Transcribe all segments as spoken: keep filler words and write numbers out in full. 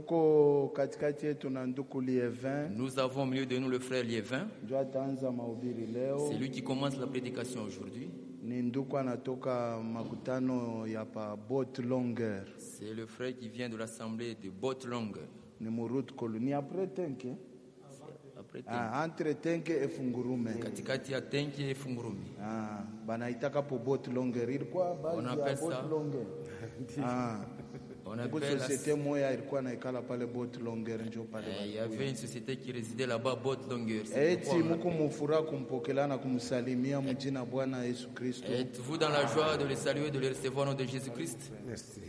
Tuko katikati yetu na nduku Lievin. Nous avons au milieu de nous le frère Lievin. Ndio ataanza mahubiri leo. C'est lui qui commence la prédication aujourd'hui. Ni nduku anatoka makutano ya pa Botlongueur. C'est le frère qui vient de l'assemblée de Botlongueur. Ni murut koloni après Tenke. Après Tenke. Ah, entre Tenke et Fungurume. Katikati ya Tenke et Fungurume. Ah, banaitaka po Botlongueur. Ilikuwa bali ya Botlongueur. Ah. On appelle société moya ilikuwa naikala pale Botlongueur ndio pale. Il y avait une société qui résidait là-bas Botlongueur. Eti mko mufura kumpokela na kumsalimia mjina Bwana Yesu Kristo. Êtes-vous dans la joie de les saluer, de les recevoir au nom de Jésus-Christ? Merci.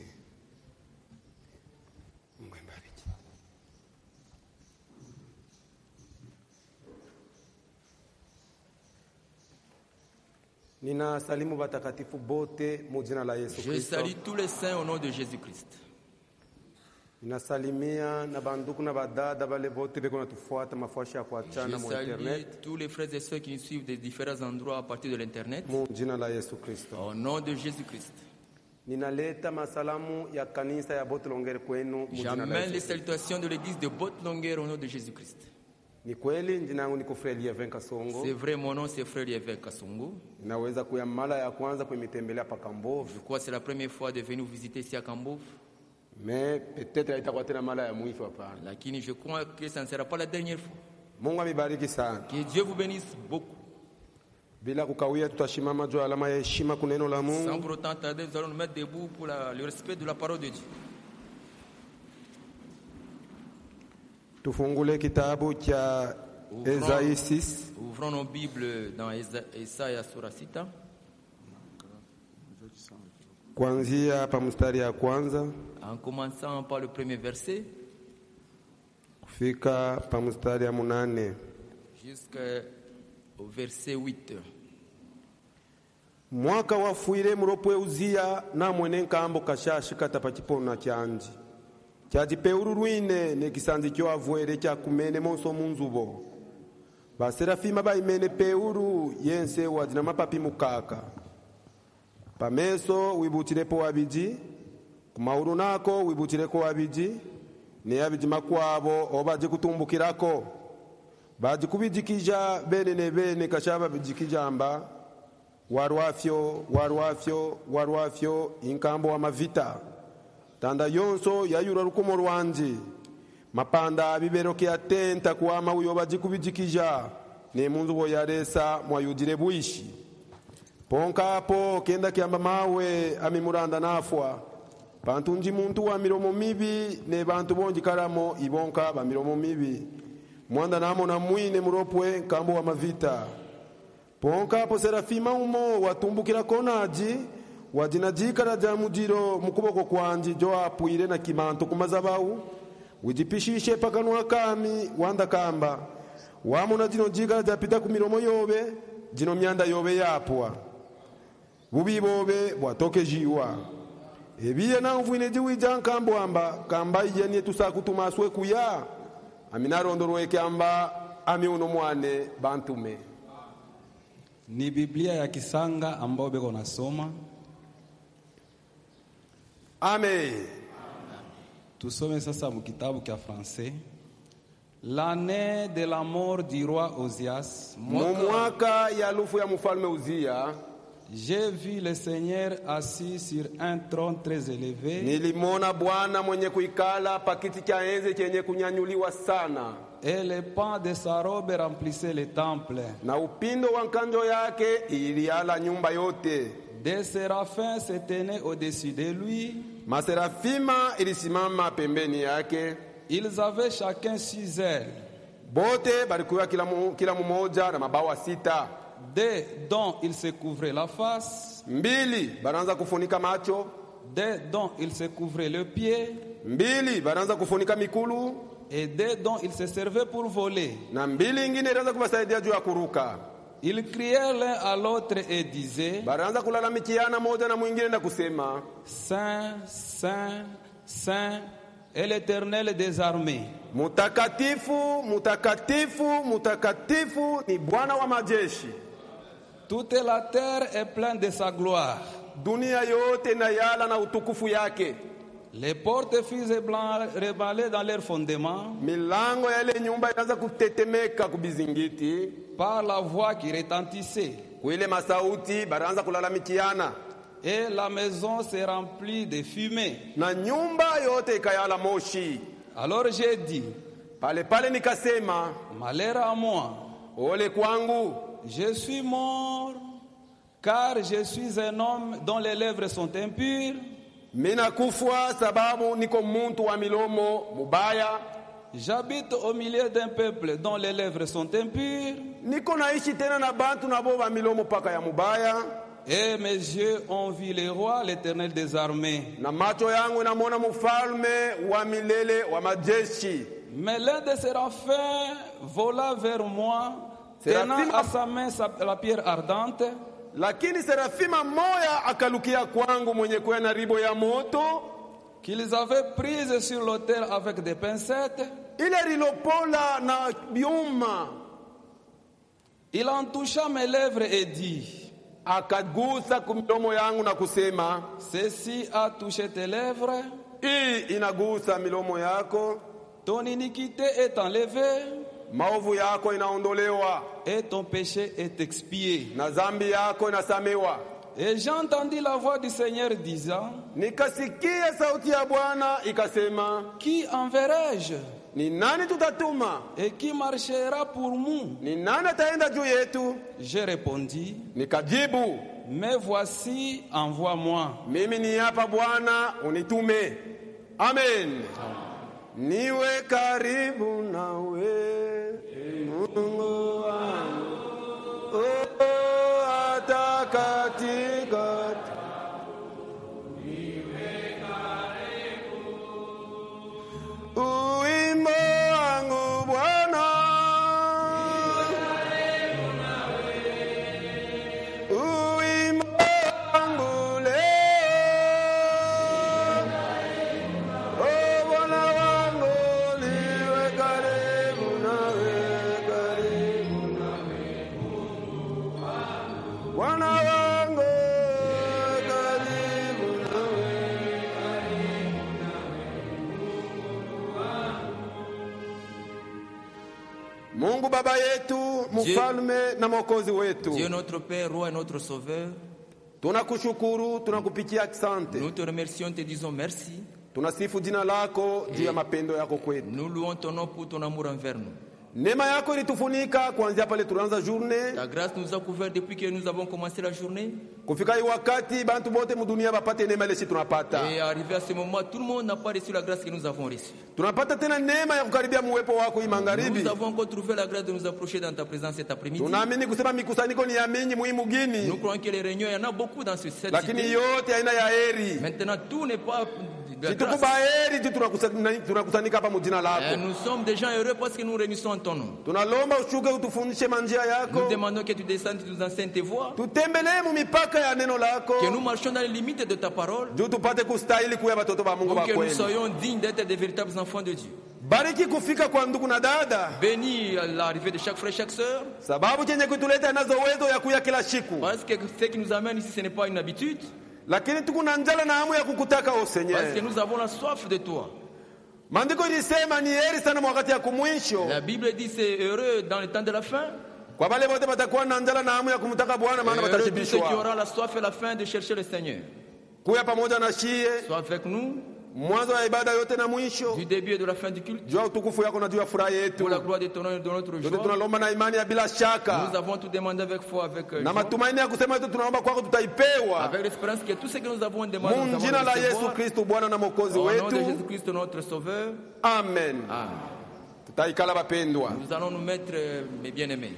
Nina salimu batakatifu bote mu jina la Yesu Kristo. Je salue tous les saints au nom de Jésus-Christ. Ninasalimia na banduku na badada bale bote beko natufuata mafashi ya kuachana mu internet. Je salue tous les frères et sœurs qui nous suivent des différents endroits à partir de l'internet. Mu jina la Yesu Kristo. Au nom de Jésus-Christ. Ninaleta masalamu ya kanisa ya Botlongueur kwenu mu jina la Yesu. J'amène les salutations de l'église de Botlongueur au nom de Jésus-Christ. Ni kweli jina langu niko Frère Lievin Kasongo. C'est vrai, mon nom c'est Frère Lievin Kasongo. Naweza kuya mara ya kwanza kumitembelea pa Kambove. Je crois que c'est la première fois de venir visiter ici à Kambove. Mais peut-être itakuwa tena mara ya mwisho hapa. Lakini je crois que ça ne sera pas la dernière fois. Mungu amibariki sana. Que Dieu vous bénisse beaucoup. Bila kukawia tutashimama juu alama ya heshima kwa neno la Mungu. Sans pour autant tarder, nous allons nous mettre debout pour la, le respect de la parole de Dieu. Tufungule kitabu cha Esaïe six. Ouvrons nos Bibles dans Esaïe sura sita. Kuanzia pa mstari ya kwanza. En commençant par le premier verset. Kufika pa mstari ya munane. Jusqu'au verset huit. Mwaka wafuire muropwe uzia na mwene nkambo kashashika tapachipona chanji. Chajipeuru ruine ne kisanzi kyo avwere kya kumene monso munzubo. Ba serafima ba imene peuru yense wajina mapapi mukaka. Pameso wibutirepo wabiji, kumauru nako wibutireko wabiji, ne abiji makwabo obaje kutumbukirako. Baji kubijikija bene ne bene kashaba bijikijamba. Warwafyo, warwafyo, warwafyo inkambo wa mavita. Tanda yonso yayura rukumo rwanje. Mapanda bibero ke atenta kuama uyo bajikubijikija. Ne munzu bo yaresa mwayudire buishi. Ponka po kenda kiamba mawe amimuranda nafwa. Pantunji muntu wa miromo mibi ne bantu bonji karamo ibonka ba miromo mibi. Mwanda namo na mwine muropwe kambo wa mavita. Ponka po serafima umo watumbukira konaji. Wajinajika raja mujiro mukuboko kwanji jo apuire na kimanto kumazabau. Wijipishishe pakanwa kami wanda kamba. Wamuna jino jiga raja pita kumiromo yobe. Jino mianda yobe yapua. Bubi bobe watoke jiwa. Ebiye na mvuine jiwi jan kambo amba. Kamba iye tusaku tumaswe kuya. Aminaro ndorwe kamba ami unomwane bantume. Ni Biblia ya Kisanga ambao beko nasoma. Amen. Tusome sasa mu kitabu kia français. L'année de la mort du roi Ozias. Mwaka ya lufu ya mfalme Uzia. J'ai vu le Seigneur assis sur un trône très élevé. Nilimona Bwana mwenye kuikala pakiti cha enzi chenye kunyanyuliwa sana. Et les pans de sa robe remplissaient le temple. Na upindo wa nkanjo yake iliala nyumba yote. Des séraphins se tenaient au-dessus de lui. Maserafima ilisimama pembeni yake. Ils avaient chacun six ailes. Bote balikuwa kila kila mmoja na mabawa sita. Deux dont ils se couvraient la face. Mbili baranza kufunika macho. Deux dont ils se couvraient le pied. Mbili baranza kufunika mikulu. Et deux dont ils se servaient pour voler. Na mbili ingine baranza kubasaidia juu ya kuruka. Ils criaient l'un à l'autre et disaient, baranza kulalamikiana moja na mwingine na kusema, Saint, Saint, Saint est l'Éternel des armées. Mutakatifu, mutakatifu, mutakatifu ni Bwana wa majeshi. Toute la terre est pleine de sa gloire. Dunia yote na yala na utukufu yake. Les portes furent reballées dans leur fondement milango ya ile nyumba inaanza kutetemeka kubizingiti par la voix qui retentissait. kuile masauti baraanza kulalamikiana Et la maison se remplit de fumée. na nyumba yote ikayala moshi. Alors j'ai dit, Pale pale nikasema, malheur à moi, ole kwangu, je suis mort, car je suis un homme dont les lèvres sont impures. mina kufwa sababu niko muntu wa milomo mubaya. J'habite au milieu d'un peuple dont les lèvres sont impures. Niko naishi tena na bantu nabo ba milomo paka ya mubaya. Et mes yeux ont vu le roi, l'Éternel des armées. Na macho yangu namwona mfalme wa milele wa majeshi. Mais l'un des séraphins vola vers moi, tenant Séraphim- à sa main sa- la pierre ardente. Lakini serafima moya akalukia kwangu mwenye kuwa na ribo ya moto, Qu'ils avaient prise sur l'autel avec des pincettes. ile lilopola na biuma. Il en toucha mes lèvres et dit, Akagusa kumilomo yangu na kusema, ceci a touché tes lèvres, hii inagusa milomo yako, ton iniquité est enlevée maovu yako inaondolewa et ton péché est expié. na zambi yako inasamewa. Et j'entendis la voix du Seigneur disant, Nikasikia sauti ya Bwana ikasema, qui enverrai-je ni nani tutatuma? et qui marchera pour nous? Ni nani ataenda juu yetu? J'ai répondu, Nikajibu, mais voici, envoie-moi. mimi ni hapa Bwana, unitume. Amen. Niwe karibu nawe Mungu wangu, oh, hata katikati. Uwimbo wangu Bwana, uwimbo wangu leo, oh Bwana wangu, niwe karibu nawe, karibu nawe, Bwana wangu, karibu nawe. Mungu Baba yetu, mfalme na mwokozi wetu, Dieu notre Père, Roi et notre Sauveur, tunakushukuru, tunakupikia asante, nous te remercions, te disons merci. tunasifu jina lako juu ya mapendo yako kwetu. Nous louons ton nom pour ton amour envers nous. Neema yako ilitufunika kuanzia pale tulianza journée Ta grâce nous a couvert depuis que nous avons commencé la journée. kufika hii wakati bantu bote mudunia bapate neema ile sisi tunapata. Et arrivé à ce moment, tout le monde n'a pas reçu la grâce que nous avons reçue. Tunapata tena neema ya kukaribia muwepo wako hii magharibi. Nous avons encore trouvé la grâce de nous approcher dans ta présence cet après-midi. Tunaamini kusema mikusanyiko ni ya mingi muhimu Nous gini, croyons que les réunions, il y en a beaucoup dans ce cette lakini cité. yote haina ya heri. Maintenant, tout n'est pas de la Situkuba grâce. heri tu tunakusanyika tunakusanyika hapa mujina Et lako. nous sommes des gens heureux parce que nous réunissons en ton nom. Tunalomba ushuke utufundishe manjia Nous yako. demandons que tu descendes, tu nous enseignes tes voies, Tutembelee mu mipaka ya neno lako. que nous marchions dans les limites de ta parole, Juu tupate kustahili kuwa watoto wa Mungu pour wa que nous kweli. soyons dignes d'être des véritables enfants de Dieu. Bariki kufika kwa ndugu na dada, Bénis l'arrivée de chaque frère et chaque sœur, sababu chenye kutuleta nazo uwezo ya kuya kila siku, parce que ce qui nous amène ici, ce n'est pas une habitude, lakini tuko na njala na hamu ya kukutaka o parce que Seigneur. nous avons la soif de toi. Maandiko ilisema ni heri sana wakati ya kumwisho La Bible dit c'est heureux dans le temps de la fin, kwa wale wote watakuwa na njala na hamu ya kumtaka Bwana, maana heureux tous ceux qui watashibishwa. auront la soif et la faim de chercher le Seigneur. Kuya pamoja na shie Sois avec nous mwanzo wa ibada yote na mwisho, du début et de la fin du culte, juu ya utukufu yako na juu ya furaha yetu. pour la gloire de ton nom et de notre Yote joie. tunalomba na imani ya bila Nous shaka avons tout demandé avec foi, avec euh, na joie, matumaini ya kusema yote tunaomba kwako tutaipewa. avec l'espérance que tout ce que nous avons demandé, nous Mu avons jina la Yesu recevoir. Kristo Bwana na mwokozi Au nom de wetu, Jésus-Christ, notre Sauveur. amen. Amen. Tutaikala bapendwa. Nous allons nous mettre, euh, mes bien-aimés.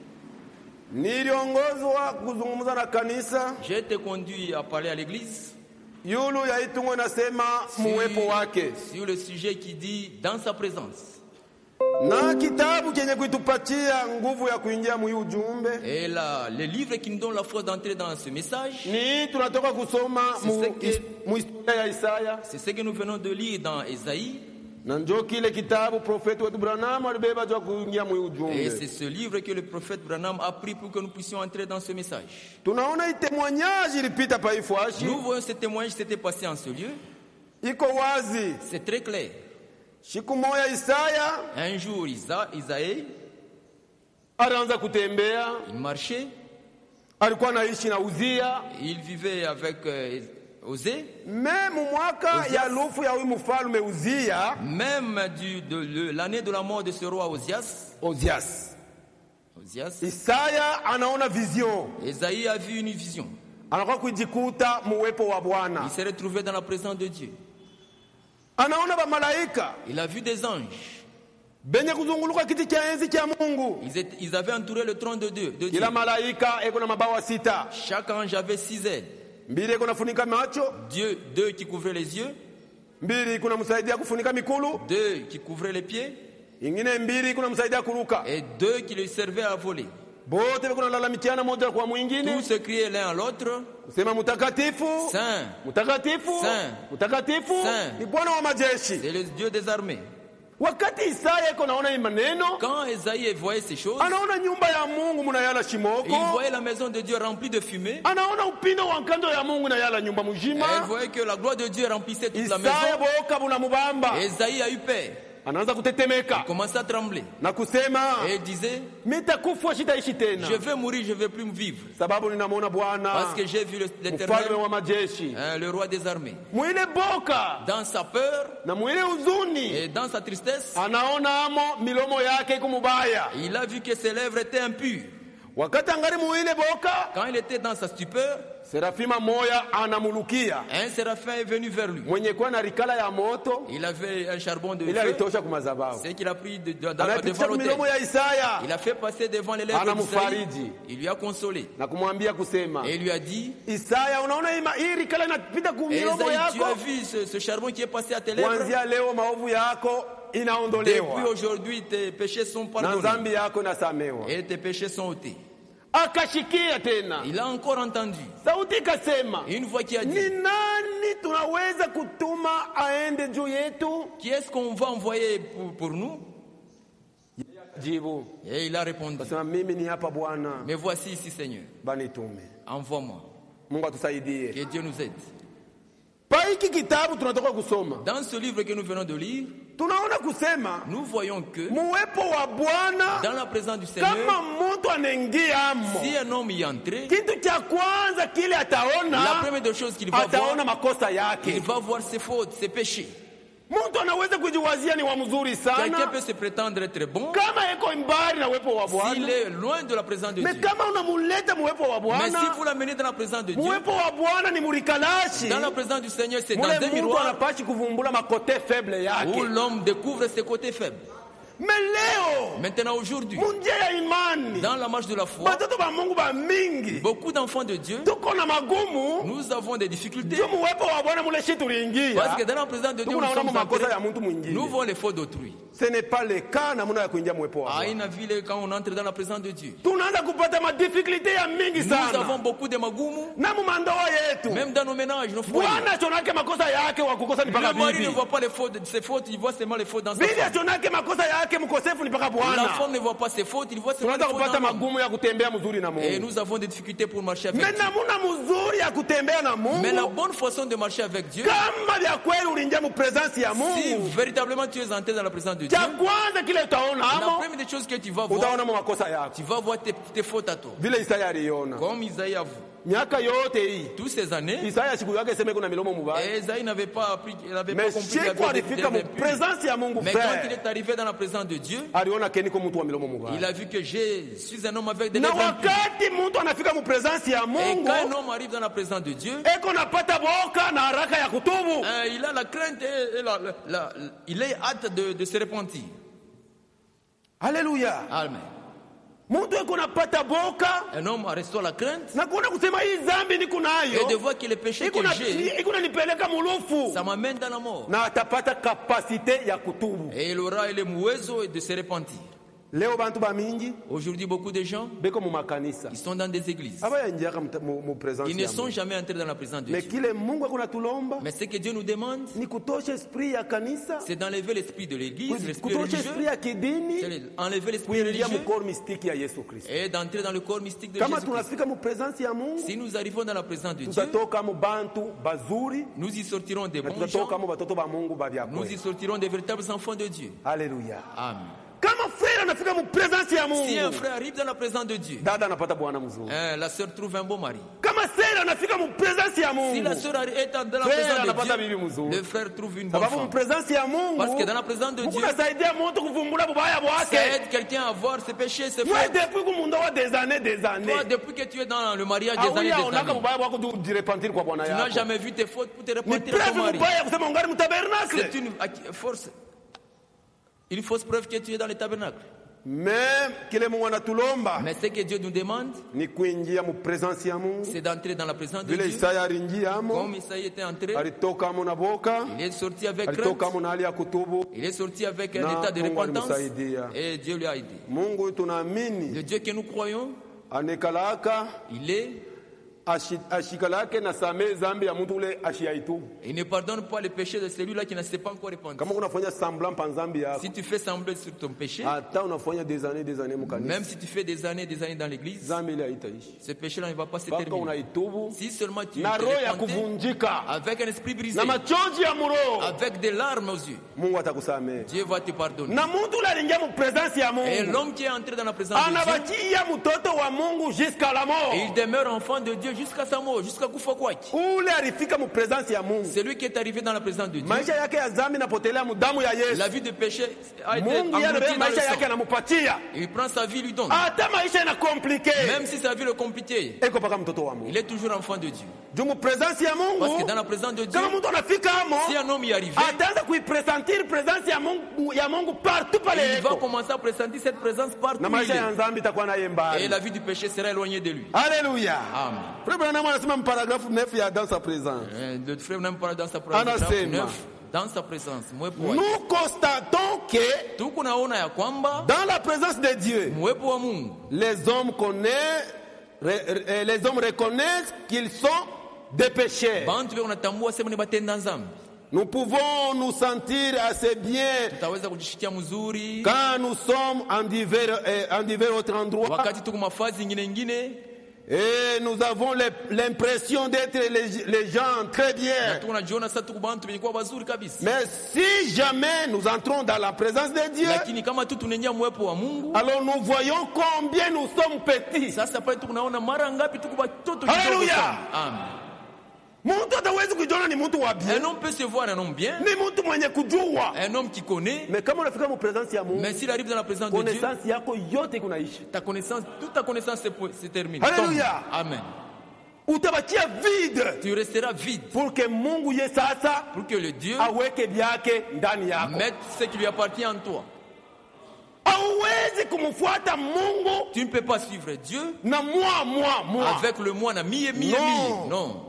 Niliongozwa kuzungumza na kanisa J'ai été conduit à parler à l'église yulu ya itungo nasema muwepo wake, sur le sujet qui dit dans sa présence. na kitabu chenye kuitupatia nguvu ya kuingia mu hii ujumbe Et là, le livre qui nous donne la force d'entrer dans ce message, ni tunatoka kusoma mu C'est que- is- mu historia ya Isaya, c'est ce que nous venons de lire dans Ésaïe. na njo kile kitabu profeti wetu Branham alibeba juu ya kuingia mu hii Et ujumbe. c'est ce livre que le prophète Branham a pris pour que nous puissions entrer dans ce message. Tunaona itemoignage ilipita pa hii fwashi Nous voyons ce témoignage qui s'était passé en ce lieu. iko wazi. C'est très clair. Siku moja Isaya Un jour, Isa, Isaïe, alianza kutembea, il marchait, alikuwa anaishi na Uzia. il vivait avec euh, Osée. Même mwaka Ozias. ya lufu ya huyu mfalme Uzia, Même du, de, de l'année de la mort de ce roi Osias, Ozias, Osias, Isaya anaona vision, Isaïe a vu une vision. anakuwa kujikuta muwepo wa Il Bwana, s'est retrouvé dans la présence de Dieu. anaona ba malaika Il a vu des anges. benye kuzunguluka kiti cha enzi cha Mungu. Ils, étaient, ils avaient entouré le trône de Dieu. De Dieu. Kila malaika eko na mabawa sita, Chaque ange avait six ailes. mbili eko nafunika macho, Dieu, deux qui couvraient les yeux, mbili kuna msaidia kufunika mikulu, deux qui couvraient les pieds, ingine mbili kuna msaidia kuruka. et deux qui le servaient à voler. Bote beko nalalamikiana moja kwa mwingine, Tous se criaient l'un à l'autre, kusema mutakatifu, Saint, mutakatifu, Saint. mutakatifu Saint. ni Bwana wa majeshi. c'est le Dieu des armées. Wakati Isaya iko naona hii maneno, Quand Esaïe voyait ces choses, anaona nyumba ya Mungu munayala il shimoko, voyait la maison de Dieu remplie de fumée. anaona upinde wa nkando ya Mungu nayala nyumba Et il mujima. voyait que la gloire de Dieu remplissait toute la Isaya maison. boka bunamubamba, Esaïe a eu peur. anaanza Il kutetemeka commençait à trembler. na kusema, Et il disait, mitakufa sitaishi tena, je vais mourir, je ne vais plus me vivre. sababu ninamwona Bwana Parce que j'ai vu le- mfalme l'Éternel, wa majeshi. hein, le roi des armées. Mwile boka Dans sa peur na mwile huzuni, et dans sa tristesse, anaona amo milomo yake iko mubaya. il a vu que ses lèvres étaient impures. Wakati angari mwile boka, Quand il était dans sa stupeur, Serafima moya anamulukia un séraphin est venu vers lui. mwenye kuwa na rikala ya moto, Il avait un charbon de ili feu. alitosha kumazabau, C'est qu'il a pris de, de, de, devant anaipitisha l'autel. milomo ya Isaya Il a fait passer devant les lèvres Anamfariji. d'Isaïe. Il lui a consolé. na kumwambia kusema, Et il lui a dit, Isaya, unaona hii ma- hii rikala inapita ku et milomo Isaïe, tu as yako, vu ce, ce charbon qui est passé à tes lèvres? kuanzia leo maovu yako Depuis inaondolewa aujourd'hui, tes péchés sont na pardonnés. dhambi yako inasamewa. Et tes péchés sont ôtés. Akashikia tena Il a encore entendu sauti ikasema, une voix qui a ni dit, nani tunaweza kutuma aende juu yetu? qui est-ce qu'on va envoyer pour, pour nous? Jibu Et il a répondu, kasema, mimi ni hapa Bwana, mais voici ici, Seigneur, banitume. envoie-moi. Mungu atusaidie. Que Dieu nous aide. Pa hiki kitabu tunatoka kusoma, Dans ce livre que nous venons de lire, tunaona kusema nous voyons que muwepo wa Bwana, dans la présence du Seigneur, kama mtu anaingiamo, si un homme y entre, kitu cha kwanza kile la ataona, première des choses qu'il va ataona voir, makosa il yake. va voir ses fautes, ses péchés. Mtu anaweza kujiwazia ni wa mzuri Quelqu'un sana peut se prétendre être bon kama eko mbali na uwepo wa s'il Bwana, est loin de la présence de me Dieu. kama unamuleta muwepo wa Mais si Bwana, vous l'amenez dans la présence de Dieu, muwepo wa Bwana ni murikalashi, dans la présence du Seigneur, c'est dans mule un mtu miroir anapashi kuvumbula makote faible où yake. l'homme découvre ses côtés faibles. Me leo Maintenant, aujourd'hui, munjia ya imani, dans la marche de la foi, batoto ba Mungu ba mingi beaucoup d'enfants de Dieu, tuko na magumu nous avons des difficultés. juu muwepo wa Bwana mule shi tuliingia, Parce que dans la présence de Dieu, nous tukunaona sommes makosa ya entrés, mtu nous mwingine. voyons les fautes d'autrui. Ce n'est pas le cas namuna ya kuingia muwepo wa À Bwana. une ville, quand on entre dans la présence de Dieu, Tunaanza kupata madifficulté ya mingi nous avons sana beaucoup de magumu, na mumandoa yetu. même dans nos ménages, nos foyers. Bwana achonake makosa yake wa kukosa ni Le mpaka mari ne bibi. voit pas les fautes de ses fautes, il voit seulement les fautes dans sa Bibi femme. achonake makosa yake mkosefu ni mpaka La Bwana. femme ne voit pas ses fautes, il voit seulement les Tunaanza fautes kupata dans l'homme. magumu ya kutembea mzuri na Et Mungu. nous avons des difficultés pour marcher avec Mais Dieu. namuna mzuri ya kutembea na Mais la Mungu, bonne façon de marcher avec Dieu, kama vya kweli uliingia mu presence ya si Mungu, véritablement tu es entré dans la présence de Dieu, cha kwanza kile utaona la amo, première des choses que tu vas voir, utaona mu makosa yako. tu vas voir tes, tes fautes à toi. Vile Isaya aliona. Comme Isaïe a vu. Miaka yote hii, Toutes ces années, Isaya siku yake sema kuna milomo mubaya. et Isaïe n'avait pas appris, il n'avait pas Mais compris qu'il siku avait des- des alifika mu impurs. presence ya Mungu Mais quand il frère, est arrivé dans la présence de Dieu, aliona keni ko mtu wa milomo il mubaya. a vu que je suis un homme avec des Na lèvres impures. wakati mtu anafika mu presence ya Et Mungu, quand un homme arrive dans la présence de Dieu, eko napata boka na haraka ya kutubu. euh, il a la crainte et, et la- la- la- il est hâte de, de se repentir. Haleluya. Amen. Mtu eko napata boka Un homme reçoit la crainte na kuona kusema hii dhambi niko et de nayo, voir que le péché iko que na- j'ai, iko nanipeleka mulufu, ça m'amène dans la mort. na atapata kapasite ya kutubu. Et il aura le uwezo de se repentir. leo bantu bamingi Aujourd'hui, beaucoup de gens, beko mu makanisa ils sont dans des églises. abayanjaka mu mu présence Ils ne ya sont Mungu. jamais entrés dans la présence de Mais Dieu. kile Mungu akuna tulomba Mais ce que Dieu nous demande, ni kutosha esprit ya kanisa, c'est d'enlever l'esprit de l'église, l'esprit kutosha esprit religieux, ya kidini, c'est enlever l'esprit kuingia mu religieux corps mystique ya Yesu Kristo. et d'entrer dans le corps mystique de Kama Jésus-Christ. tunafika mu présence ya Mungu, Si nous arrivons dans la présence de Dieu, tutatoka mu bantu bazuri nous y sortirons des na bons tutatoka gens, mu batoto ba Mungu ba bya nous y kweli. sortirons des véritables enfants de Dieu. Haleluya. Amen. Kama frère anafika mu présence ya Si un Mungu, frère arrive dans la présence de Dieu, dada anapata bwana mzuri. hein, la sœur trouve un beau mari. Kama sœur anafika mu présence ya Si Mungu, la sœur est dans la frère présence anapata de bibi Dieu, mzuri. le frère trouve une bonne Sababu mu femme. présence ya Mungu, Parce que dans la présence de Mungu Dieu, anasaidia mtu kuvumbula bubaya ça bwake. aide quelqu'un à voir ses péchés, ses Wewe fautes. depuis kumunda wa des années des années. Toi, depuis que tu es dans le mariage des années, Auya des unaka années, bubaya bwako tu jirepentir kwa bwana tu n'as yako. jamais vu tes fautes pour te Ni repentir à ton preuve mari. mubaya kusema ungari mu tabernacle. C'est une force, une fausse preuve que tu es dans le tabernacle. Mais kile Mungu anatulomba Mais ce que Dieu nous demande, ni kuingia mu presence ya Mungu. c'est d'entrer dans la présence de Vile Dieu. Isaya alingiamo, Comme Isaïe était entré, alitoka mo na boka, il est sorti avec alitoka crainte, mo na hali ya kutubu. il est sorti avec un Na état de Mungu repentance alimsaidia. et Dieu lui a aidé. Mungu tunaamini Le Dieu que nous croyons, anekalaka il est, ashi- ashikalake na samee zambi ya mtu ule ashiaitubu. il ne pardonne pas les péchés de celui-là qui ne s'est pas encore repenti. Kama unafanya semblant pa zambi yako, Si tu fais sembler sur ton péché, hata unafanya des années des années mukanisa, même si tu fais des années des années dans l'église, zambi ile haitaishi. ce péché-là ne va pas se Paka terminer. unaitubu Si seulement tu na te roho ya repentais kuvunjika avec un esprit brisé, na machozi ya muroho, avec des larmes aux yeux, Mungu atakusamehe. Dieu va te pardonner. Na mtu ule aliingia mu presence ya Et Mungu, l'homme qui est entré dans la présence de Dieu, anabakia mtoto wa Mungu jusqu'à la mort. il demeure enfant de Dieu jusqu'à sa mort, jusqu'à kufa kwake. Ule alifika mu presence ya Mungu, Celui qui est arrivé dans la présence de Dieu, maisha yake ya zambi napotelea mu damu ya Yesu. la vie de péché a été Mungu yale engloutie dans le maisha yake sang. anamupatia, Il prend sa vie, lui donne. hata maisha ina compliqué, Même si sa vie est compliquée, eko paka mtoto wa Mungu. il est toujours enfant de Dieu. Juu mu presence ya Parce que Mungu, dans la présence de Dieu, kama mtu anafika amo, si un homme y arrive, ataanza kuipresentir presence ya Mungu ya Mungu partout pale il va eko, commencer à pressentir cette présence partout na où il maisha ya est. nzambi itakuwa naye Et mbali. la vie du péché sera éloignée de lui. Haleluya. Amen. Frère Branham anasema mparagrafu nefu ya dans sa présence, Euh, Le frère n'aime pas dans sa présence. Anasema. neuf, dans sa présence. Mwepo wake. nous constatons que Tukunaona ya kwamba dans la présence de Dieu, mwepo wa Mungu, les hommes connaissent, re- re- les hommes reconnaissent qu'ils sont des pécheurs. bantu leo wanatambua sema ni batenda nzambi. Nous pouvons nous sentir assez bien Tutaweza kujishikia mzuri quand nous sommes en divers, eh, en divers autres endroits wakati tuko mafazi nyingine nyingine, et nous avons le- l'impression d'être les, les gens très na bien. tuko najiona sasa tuko bantu wenye kuwa wazuri kabisa. Mais si jamais nous entrons dans la présence de Dieu, Lakini kama tu tunaingia mwepo wa Mungu, alors nous voyons combien nous sommes petits. sasa pale tukunaona mara ngapi tuko batoto Hallelujah. kidogo sana. Amen. Mtu hatawezi kujiona ni mtu wa bien, Un homme peut se voir un homme bien, ni mtu mwenye kujua. un homme qui connaît, Mais kama unafika mu présence ya Mungu, mais s'il arrive dans la présence de Dieu, connaissance yako yote kunaisha. ta connaissance, toute ta connaissance se, se termine. Hallelujah. Tombe. Amen. Utabakia vide Tu resteras vide pour que Mungu ye sasa pour que le Dieu aweke vyake ndani yako. mette ce qui lui appartient en toi. Hauwezi kumfuata Mungu Tu ne peux pas suivre Dieu na moi moi moi. avec le moi na mie mie Non. mie. Non.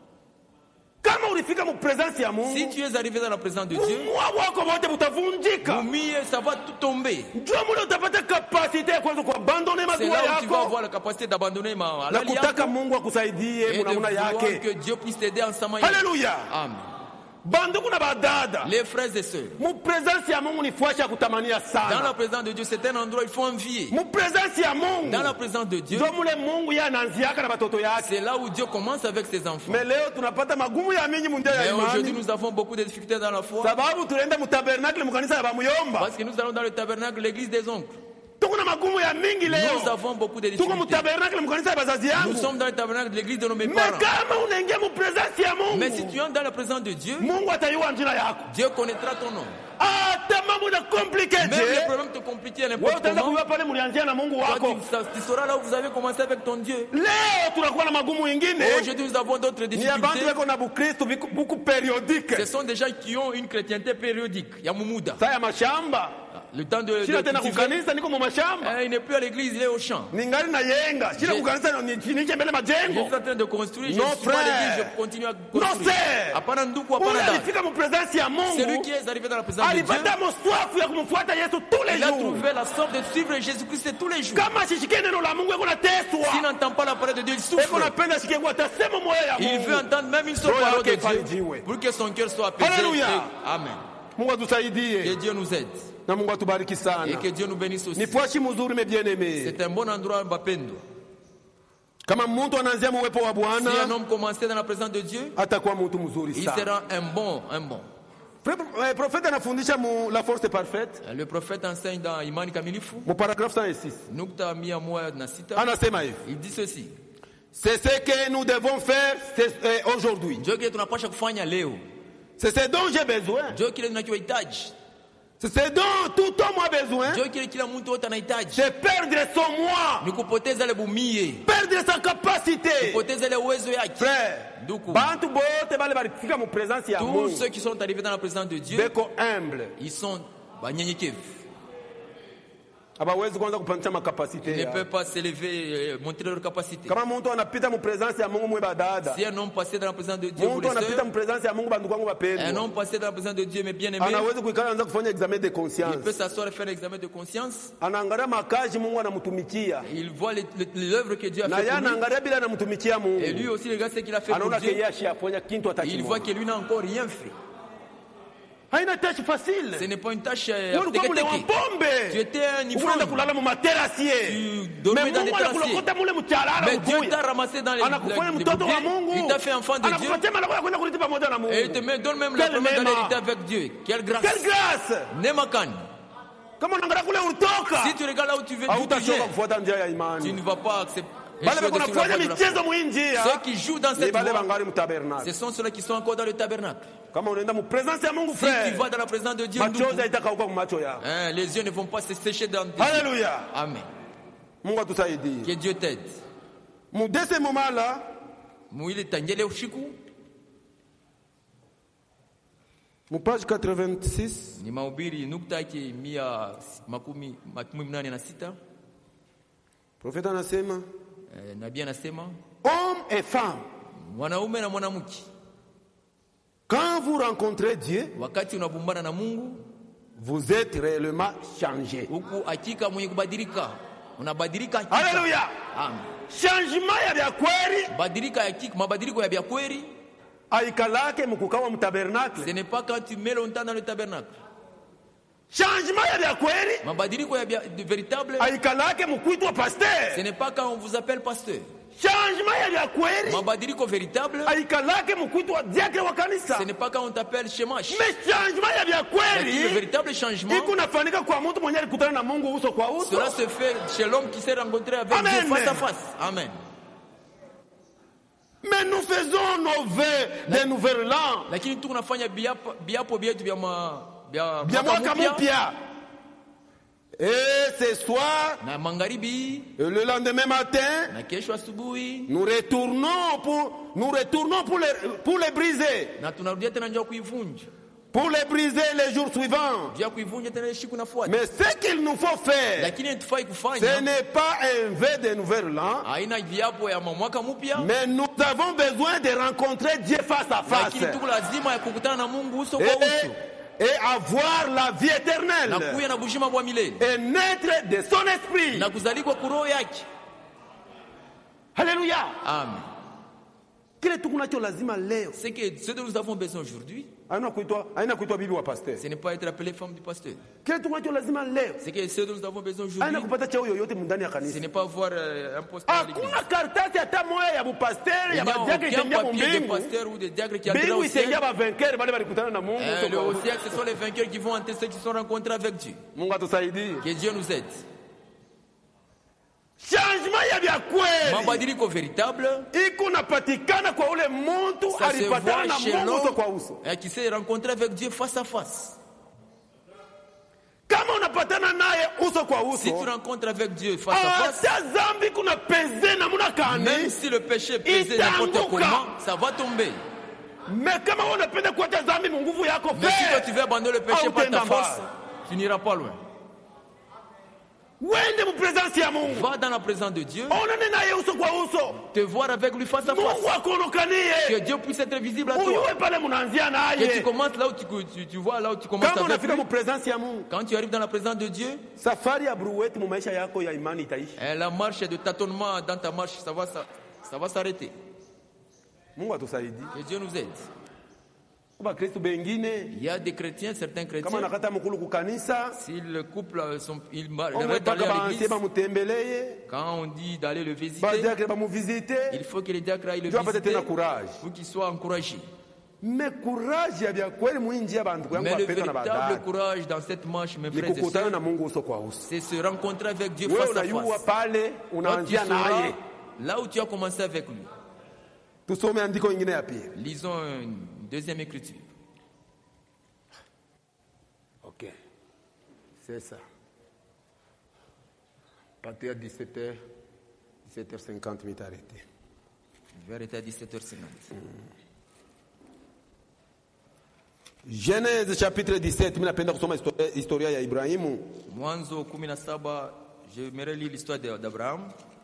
Kama ulifika mu presence ya Mungu, Si tu es arrivé dans la présence de Dieu, moi wako wote butavunjika. mie ça va tout tomber. Ndio mule utapata kapasite ya kwanza kuabandone C'est magua là où tu vas yako avoir la capacité d'abandonner ma na halali kutaka yako Mungu akusaidie et de munamuna vouloir yake. que Dieu puisse t'aider en sa manière. Haleluya. Amen. Bandugu na badada, Les frères et sœurs, mu presence ya Mungu ni fwashi ya kutamania dans la sana. présence de Dieu, c'est un endroit où il faut envier. Mu presence ya Mungu Dans la présence de Dieu, ndio mule Mungu yeye anaanziaka na batoto yake. c'est là où Dieu commence avec ses enfants. Mais leo tunapata magumu ya mingi mundia Mais ya aujourd'hui, imani nous avons beaucoup de difficultés dans la foi sababu tunaenda mu tabernacle mu kanisa ya bamuyomba. parce que nous allons dans le tabernacle, l'église des oncles. Tuko na magumu ya mingi Nous leo. avons beaucoup de Tuko mu difficultés. tabernacle mu kanisa ya bazazi Nous yangu. sommes dans le tabernacle de l'église de nos mes Mais parents. kama unaingia mu presence ya Mais si Mungu, tu entres dans la présence de Dieu, Mungu atayua njia yako. Dieu connaîtra ton nom. Hata mambo na compliqué Même les je. problèmes te compliquent à Wewe n'importe utaanza comment. kujua pale mlianzia na Mungu Toi, wako. tu, sa- tu sauras là où vous avez commencé avec ton Dieu. Leo tunakuwa na magumu mengine. Aujourd'hui, nous avons d'autres Ni ya bantu difficultés. weko na Bukristo biku- buku periodique. Ce sont des gens qui ont une chrétienté périodique. Yamumuda. Saa ya mashamba Le temps de, de Shina tena cultiver. kukanisa niko mu mashamba. Eh, il n'est plus à l'église, il est au champ. Ningali na yenga. Shina Je- kukanisa ni finike mbele Je majengo. suis en train de construire, je Non, ne suis pas à l'église, frère. je continue à Non, construire. sir. Hapana ndugu, Ule hapana dada. alifika mu presence ya C'est lui Mungu. qui est arrivé dans la présence de Dieu. Alipata mswafu ya kumfuata Yesu tous les Il a jours. trouvé la sorte de suivre Jésus-Christ tous les jours. Kama shishike neno la Mungu eko S'il nateswa. n'entend pas la parole de Dieu, il Eko souffre. napenda shike ngo atasema moyo ya Il veut Mungu. entendre même une seule Roho parole de yake Dieu ifarijiwe. pour que son cœur soit apaisé. Alléluia. Amen. Mungu atusaidie. Que Dieu nous aide Na Mungu atubariki et sana. que Dieu nous bénisse aussi. Ni fwashi mzuri me bien aimé. C'est un bon endroit, Bapendo. Kama mtu anaanzia uwepo wa Si un Bwana homme commençait dans la présence de Dieu, atakuwa mtu mzuri il sana. sera un bon, un bon. Eh, Profeta anafundisha mu la force parfaite Le prophète enseigne dans Imani Kamilifu, mu paragraphe cent six. nukta mia moja na sita. Anasema hivi. Il dit ceci: C'est ce que nous devons faire c'est, eh, aujourd'hui. ndio kile tunapasha kufanya leo, C'est ce dont j'ai besoin. ndio kile tunachohitaji, C'est ce dont tout homme a besoin. ndio kile kila mtu wote anahitaji, C'est perdre son moi. ni kupoteza ile bumie, Perdre sa capacité. kupoteza ile uwezo yake. Frère, Ndugu, bantu bote bale balifika mu présence ya tous Mungu. ceux qui sont arrivés dans la présence de Dieu, Beko humble. ils sont banyenyekevu. Abawezi kwanza kupandisha Ils makapasite ne ya. peuvent pas s'élever, euh, montrer leur capacité. Kama mtu anapita mu présence ya Mungu mwe badada. Si un homme passé dans la présence de Dieu, vous Mtu les anapita sœurs, mu présence ya Mungu bandu kwangu un bapendwa. homme passé dans la présence de Dieu, mais bien aimé, Anaweza kuikala anaanza kufanya examen de il peut conscience. s'asseoir et faire un examen de conscience. Anaangalia makazi Mungu anamtumikia. Il voit les- les- l'œuvre que Dieu a Na fait yeye pour lui. anaangalia bila anamtumikia Et lui Mungu. aussi, regarde ce qu'il a fait pour Anaona Dieu. ke yashi aponya kintu Il voit atakimwa. que lui n'a encore rien fait. Haina tâche Ce facile. n'est pas une tâche euh, Wewe ulikuwa mule wa teke-teke. Tu pombe. étais un Unaenda ivrogne. kulala mu materasier. Tu dormais Mais dans des Mungu terrassiers. anakulokota mule mchalala Mais Dieu ukuya. t'a ramassé dans les, Anakufanya les, les mtoto wa bouteilles. Mungu. Il t'a fait enfant de Dieu. Anakupatia malako ya kwenda kurithi pamoja na Et il te Mungu. met, donne même la Quelle promesse mema. d'hériter avec Dieu. Quelle grâce. Quelle grâce. Nemakani. Kama unaangalia kule ulitoka. Si tu regardes là où tu veux, d'où tu Hautachoka viens, kufuata njia ya tu imani. ne vas pas accepter. Bale échouer bako sur la voie nafanya de la michezo foi. muinjia. Ceux qui jouent dans Ni cette bale voie, bangali mu tabernacle. ce sont ceux-là qui sont encore dans le tabernacle. Kama unaenda mu presence ya Mungu Si tu frère. vas dans la présence de Dieu, Machozi ndugu, haitakauka mu macho yako. hein, les yeux ne vont pas se sécher dans tes yeux. Haleluya. Amen. Mungu atusaidie. Que Dieu t'aide. Mu de ce moment là, Muile tangele ushiku mu page quatre-vingt-six, ni mahubiri nukta yake mia makumi makumi mnane na sita. profeta anasema, Eh, nabii anasema hommes et femmes, mwanaume na mwanamke, quand vous rencontrez Dieu, wakati unabumbana na Mungu, vous êtes réellement changé. huku hakika mwenye kubadilika, unabadilika hakika. Haleluya. Amen. Changement ya vya kweli Badilika hakika, mabadiliko ya vya kweli. aikalake mukukawa mu Ce tabernacle. n'est pas quand tu mets longtemps dans le tabernacle. Changement ya vya kweli Mabadiliko ya vya- de véritable, aikalake mukuitwa ce pasteur. n'est pas quand on vous appelle pasteur. Changement ya vya kweli Mabadiliko véritable, aikalake mukuitwa diakre wa kanisa. ce n'est pas quand on t'appelle shemash. Mais changement ya vya Lakini le kweli véritable changement, iko nafanyika kwa mtu mwenye alikutana na Mungu uso kwa uso. cela se fait chez l'homme qui s'est rencontré avec Amen. Dieu face à face. Amen. Mais nous faisons nos vœux des nouvelles langues. Lakini tu unafanya biapo biapo vyetu vya ma vya Bien mwaka mpya mpya. Et ce soir, na magharibi le lendemain matin, na kesho asubuhi nous retournons pour nous retournons pour les pour les briser, na tunarudia tena njia ya kuivunja, pour les briser les jours suivants. njia ya kuivunja tena ile siku inafuata. Mais ce qu'il nous faut faire, Lakini tufai ce kufanya n'est pas un vœu de nouvel an, haina viapo ya mwaka mpya, mais nous avons besoin de rencontrer Dieu face à face lakini tuko lazima ya kukutana na Mungu uso et, kwa uso et avoir la vie na éternelle kuya na bushima bwa milele et naître de son esprit. na kuzalikwa kuroho yake. Alléluia. Amen. Kile tuko nacho lazima leo C'est que ce dont nous avons besoin aujourd'hui, haina kuitwa haina kuitwa bibi wa pasteur. ce n'est pas être appelé femme du pasteur. Kile tuko nacho lazima leo C'est que ce dont nous avons besoin haina aujourd'hui, kupata cheo yoyote ndani ya ce kanisa. n'est pas avoir euh, un poste à l'église. Hakuna karatasi hata moya ya bupasteur Il n'y ya a badiakre aucun itaingia papier de mbingu. pasteur ou de diacre qui entrera Mbingu au ciel. itaingia ba vainqueur bale balikutana na Mungu. Euh, uso le kwa au uso. ciel, ce sont les vainqueurs qui vont entrer ceux qui sont rencontrés avec Dieu. Mungu atusaidie. Que Dieu nous aide. Changement ya vya kweli Mabadiliko véritable, iko napatikana kwa ule mtu ça se alipatana voit na chez Mungu uso kwa l'homme uso. euh, qui s'est rencontré avec Dieu face à face. Kama unapatana naye uso kwa Si tu uso, rencontres avec Dieu face à face, hata zambi kuna peze namuna même kani. si le péché pesait n'importe Itaanguka. comment, ça va tomber. Mais kama wewe unapenda kuacha zambi mu nguvu yako Mais si toi fais. tu veux abandonner le péché Ah, par ta utenda force, mbali. tu n'iras pas loin. Wende mu presence ya Mungu. Va dans la présence de Dieu. Onane naye uso kwa uso. Te voir avec lui face à face. Mungu akonokanie. Que Dieu puisse être visible à toi. Uwe pale munaanzia naye. Que tu commences là où tu, tu, tu vois là où tu commences Kama avec unafika lui. mu presence ya Mungu. Quand tu arrives dans la présence de Dieu, Safari ya brouette mu maisha yako ya imani itaishi. eh, la marche de tâtonnement dans ta marche, ça va, ça, ça va s'arrêter. Mungu atusaidie. Que Dieu nous aide. Kuba Kristo bengine. Il y a des chrétiens, certains Kama chrétiens, nakata mukulu ku kanisa. si le couple sont, ils marchent Omwe d'aller paka à baansie l'église, bamutembeleye. quand on dit d'aller le visiter, Badiakre bamuvisite. il faut que les diacres aillent le Ndio apate visiter tena courage. pour qu'ils soient encouragés. Me courage ya vya kweli mwinji ya bantu yangu Mais le wapendwa na véritable badada. courage dans cette marche, mes Ni frères et kukutana sœurs, na Mungu uso kwa uso. c'est se rencontrer avec Dieu Wewe face à unayua face. pale Toi, tu unaanzia seras naye. là où tu as commencé avec lui. Tusome andiko ingine ya pili. Lisons une deuxième écriture. OK. C'est ça. Partir à dix-sept heures, dix-sept heures cinquante minutes arrêté. Vers était à dix-sept heures cinquante. Genèse chapitre dix-sept, mimi napenda kusoma historia, historia ya Ibrahimu. Mwanzo kumi na saba, j'aimerais lire l'histoire de- d'Abraham.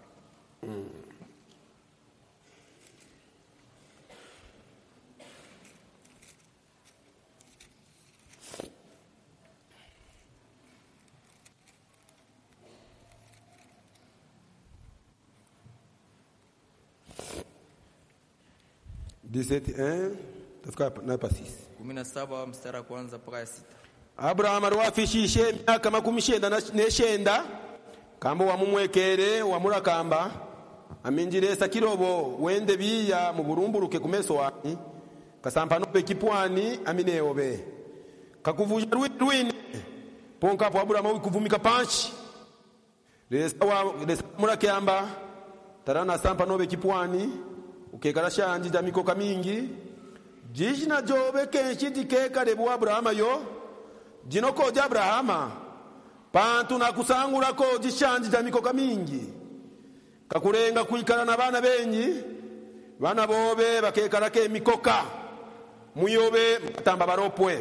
dix-sept un, tafika na pa six. kumi na saba mstari wa kwanza mpaka ya sita. Abrahamu aliwafishishe myaka makumi shenda na- neshenda kamba wamumwekere wamurakamba aminjiresa kirobo wende biya mu burumburuke kumeso wani kasampano pe kipwani amineobe kakuvuja rwi- rwine ponka po Abrahamu wikuvumika panchi lesa wa lesa murakamba tarana sampano be kipwani ukekara shanji ja mikoka mingi jishina jobe kenshi dikeka rebu Abrahama yo jino koja Abrahama pantu nakusangura ko jishanji ja mikoka mingi kakurenga kuikara na bana benyi bana bobe bakekara ke mikoka muyobe mutamba baropwe.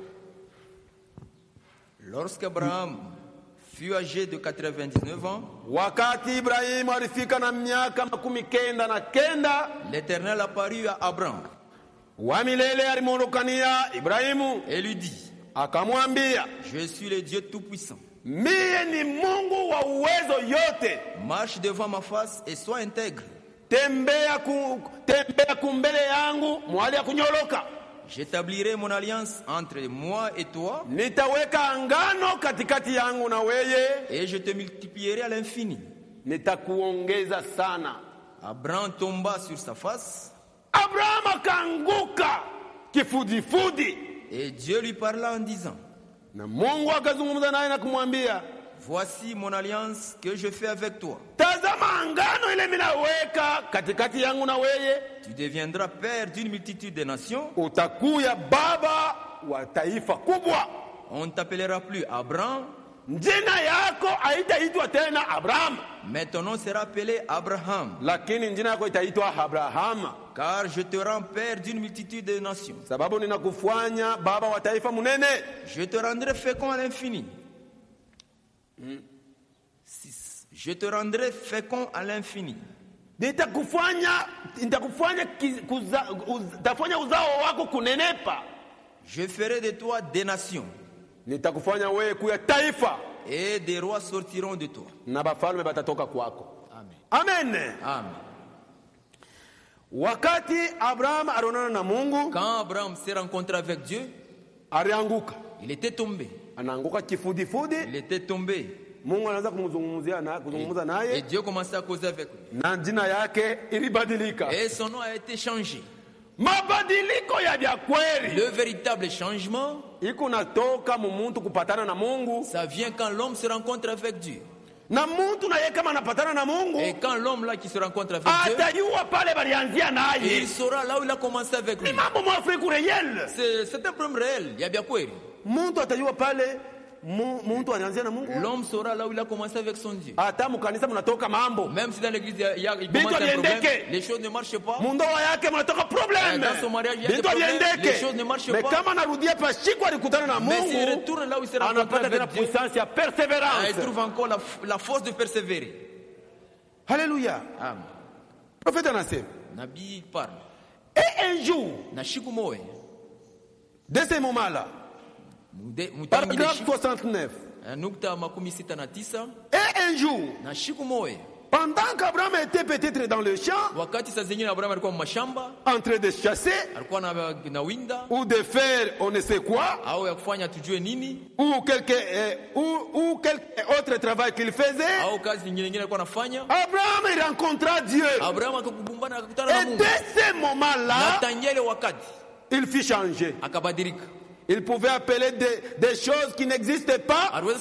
Lorsque Abraham fut âgé de quatre-vingt-dix-neuf ans, Wakati Ibrahimu alifika na miaka makumi kenda na kenda, l'Éternel apparut à Abraham wa milele alimwondokania Ibrahimu et lui dit, akamwambia, je suis le Dieu Tout-Puissant. mie ni Mungu wa uwezo yote, Marche devant ma face et sois intègre. tembea ku, tembea kumbele yangu mwali ya kunyoloka. J'établirai mon alliance entre moi et toi Nitaweka angano katikati yangu na weye, et je te multiplierai à l'infini. nitakuongeza sana. Abraham tomba sur sa face Abrahamu akaanguka kifudifudi, et Dieu lui parla en disant, na Mungu akazungumza naye na kumwambia, voici mon alliance que je fais avec toi. tazama angano ile minaweka katikati yangu na weye, Tu deviendras père d'une multitude de nations. utakuya baba wa taifa kubwa. On ne t'appellera plus Abraham, Jina yako haitaitwa tena Abraham, mais ton nom sera appelé Abraham, lakini jina yako itaitwa Abraham, car je te rends père d'une multitude de nations. sababu ninakufanya baba wa taifa munene. Je te rendrai fécond à l'infini. Six. Je te rendrai fécond à l'infini. Nitakufanya nitakufanya kiz- kuza, uz, tafanya uzao wako kunenepa. Je ferai de toi des nations, Nitakufanya wewe kuya taifa et des rois sortiront de toi. na bafalme batatoka kwako. Amen. Amen. Amen. Wakati Abraham alionana na Mungu, Quand Abraham s'est rencontré avec Dieu, alianguka. il était tombé. Anaanguka kifudifudi. Il était tombé. Mungu anaanza kumzungumzia na kuzungumza Et naye Dieu commençait à causer avec lui. na jina yake ilibadilika. Et son nom a été changé. Mabadiliko ya vya kweli Le véritable changement, iko natoka mu muntu kupatana na Mungu, ça vient quand l'homme se rencontre avec Dieu. na muntu na yeye kama anapatana na Mungu Et quand l'homme là qui se rencontre avec Dieu, atajua pale balianzia il naye. saura là où il a commencé avec lui. Ni mambo mwafriku reyel. C'est c'est un problème réel. Il y a bien quoi. Muntu atajua pale mtu alianzia na Mungu. L'homme saura là où il a commencé avec son Dieu. Hata mkanisa mnatoka mambo. Même si dans l'église il y a il commence un problème, les choses ne marchent pas. Mundoa yake mnatoka problème. Dans son mariage il y a des problèmes, les choses ne marchent pas. Mais kama narudia pa siku alikutana na Mungu. Mais s'il retourne là où il s'est rencontré avec la Dieu, puissance ya persévérance. Il trouve encore la, la force de persévérer. Alléluia. Amen. Prophète anasema. Nabii parle. Et un jour, na siku moja, de ces moments-là, paragraphe soixante-neuf, nukta makumi sita na tisa, et un jour, na siku moja, pendant qu'Abraham était peut-être dans le champ, wakati saa zingine Abraham alikuwa mashamba, en train de chasser, alikuwa na, na winda, ou de faire on ne sait quoi, au ya kufanya tujue nini, ou quelque eh, ou, ou quelque autre travail qu'il faisait, au kazi nyingine nyingine alikuwa anafanya, Abraham il rencontra Dieu. Abraham akakubumbana akakutana na Mungu. Et dès ce moment-là, na tangele wakati il fit changer. Akabadilika. Il pouvait appeler des, des choses qui n'existaient pas comme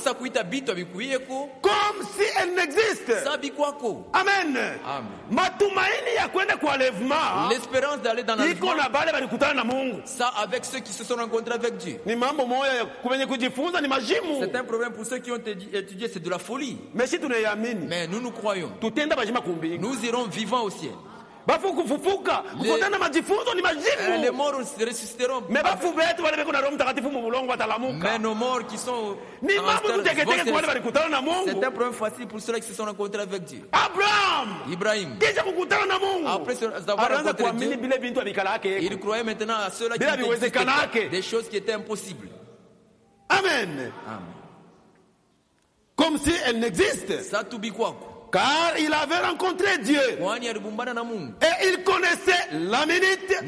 si elles n'existent. Amen. Matumaini ya kwenda kwa levement. L'espérance d'aller dans la iko na bale balikutana na Mungu. Ça avec ceux qui se sont rencontrés avec Dieu. Ni mambo moya ya kubenye kujifunza ni majimu. C'est un problème pour ceux qui ont étudié, c'est de la folie. Mais si tunayamini. Mais nous nous croyons. Tutenda bajima kumbinga. Nous irons vivants au ciel. Bafu kufufuka kukutana majifunzo ni majimu. Les morts ressusciteront. Mais bafu betu wale beko na Roho Mtakatifu mu bulongo atalamuka. Mais nos morts qui sont ni mambo kuteketeke kwa wale balikutana na Mungu. C'est un problème facile pour ceux qui se sont rencontrés avec Dieu. Abraham, Ibrahim, kisha kukutana na Mungu. Après avoir rencontré Dieu, bile bintu abikala yake. Il croyait maintenant à ceux-là qui étaient des choses qui étaient impossibles. Amen. Amen. Comme si elles n'existent. Ça tout quoi? Car il avait rencontré Dieu. Et il connaissait la minute et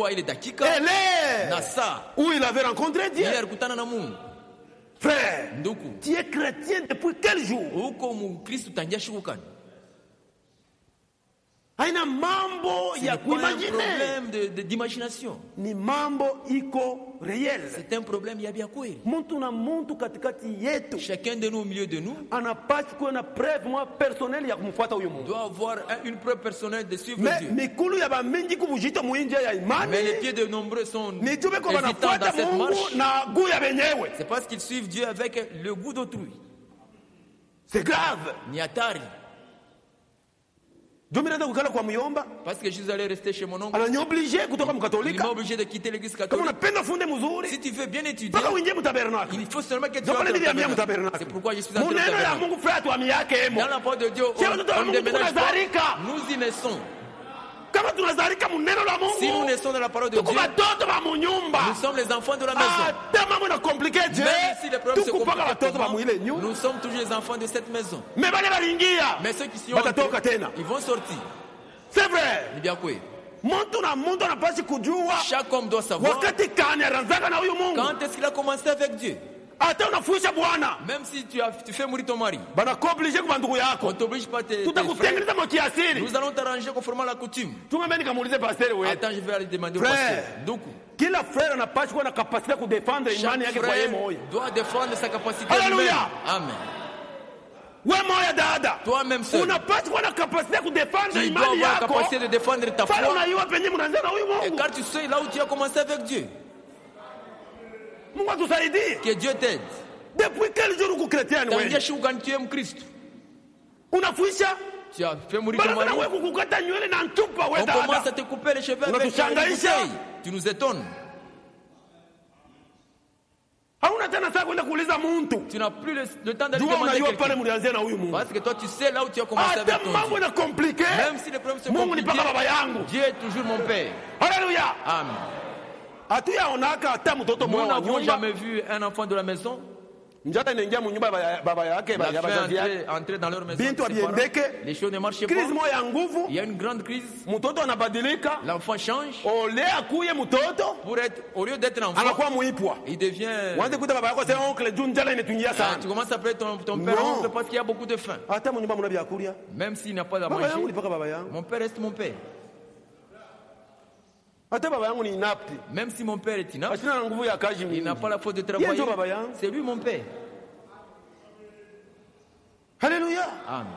l'heure où il avait rencontré Dieu. Frère, tu es chrétien depuis quel jour? Haina mambo ya kuimaginer. Problème de, de, d'imagination. Ni mambo iko réel. C'est un problème ya kweli. Muntu na muntu katikati yetu. Chacun de nous au milieu de nous anapaswa kuwa na preuve moi personnelle ya kumfuata huyo Mungu. Doit avoir une preuve personnelle de suivre Mais, Dieu. Mikulu ya bamingi kubujita muinjia ya imani. Mais les pieds de nombreux sont hésitant dans cette marche. Na gu ya benyewe. C'est parce qu'ils suivent Dieu avec le goût d'autrui. C'est grave. Ni hatari. Parce que Jésus allait rester chez mon oncle. Il m'a obligé de quitter l'église catholique. Si tu veux bien étudier, il faut seulement que tu entres au tabernacle. C'est pourquoi je suis entré au tabernacle. Dans la parole de Dieu, on ne déménage pas. Nous y naissons. Si nous naissons dans la parole de Dieu, nous sommes les enfants de la maison. Même si les problèmes se compliquent, nous sommes toujours les enfants de cette maison. Mais ceux qui s'y ont entrés, ils vont sortir. C'est vrai. C'est bien quoi. Chaque homme doit savoir quand est-ce qu'il a commencé avec Dieu. Même si tu, as, tu fais mourir ton mari, on t'oblige pas tes, tes frères. Nous allons t'arranger conformément à la coutume. Attends, je vais aller demander au pasteur. Donc, kila frère anapaswa kuwa na capacité ku défendre imani yake kwa yeye moyo. Doit défendre sa capacité lui-même. Amen. Wewe moya dada. Toi-même seul. Unapaswa kuwa na capacité ku défendre imani yako. Tu dois avoir la capacité de défendre ta foi. Et car tu sais là où tu as commencé avec Dieu. Mungu atusaidie. Que Dieu t'aide. Depuis quel jour uko chrétien wewe? Tangia siku gani tu es Mkristo? Unafuisha? Tu as fait mourir ton mari. On commence à te couper les cheveux avec une bouteille. Tu nous étonnes. Tu n'as plus le, le temps d'aller demander quelqu'un. Parce que toi tu sais là où tu as commencé avec ton Dieu. Même si les problèmes se compliquent, Dieu est toujours mon Père. Alléluia. Amen. Nous n'avons jamais vu un enfant de la maison. La fait entrer, entrer dans leur maison. Les choses ne marchent pas. Il y a une grande crise. L'enfant change. Pour être, au lieu d'être un enfant, il devient. Ah, tu commences à appeler ton, ton père oncle parce qu'il y a beaucoup de faim. Même s'il n'a pas à manger, mon père reste mon père. Même si mon père est inapte, il n'a pas la faute de travailler. C'est lui mon père. Alléluia.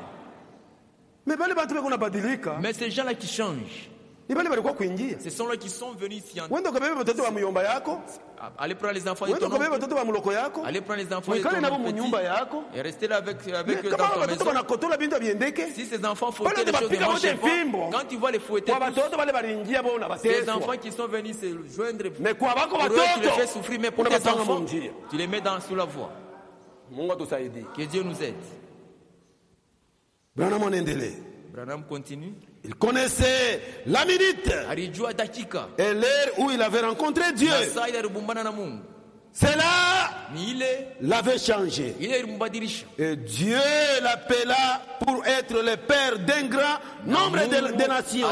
Amen. Mais ces gens-là qui changent, ce sont là qui sont venus ici. Allez prendre les enfants de ton oncle. Allez prendre les enfants de ton oncle et restez là avec, avec eux dans ta maison. Si ces enfants fouettent les choses ne mangent pas, quand tu vois les fouetter tous, ces enfants qui sont venus se joindre, pour eux tu les fais souffrir, mais pour tes enfants, tu les mets dans, sous la voie. Que Dieu nous aide. Branham continue. Il connaissait la minute et l'heure où il avait rencontré Dieu. Cela l'avait changé. Et Dieu l'appela pour être le père d'un grand nombre de, de nations.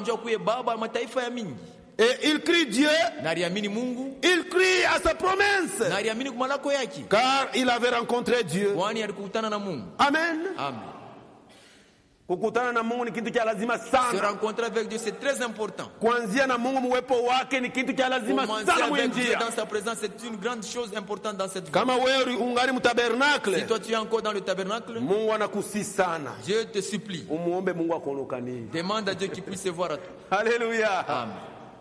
Et il crie Dieu, il crie à sa promesse, car il avait rencontré Dieu. Amen. Amen. Se rencontrer avec Dieu, c'est très important. Commencer avec Dieu dans sa présence, c'est une grande chose importante dans cette vie. Si toi tu es encore dans le tabernacle, Dieu te supplie. Demande à Dieu qu'il puisse se voir à toi. Alléluia. Amen.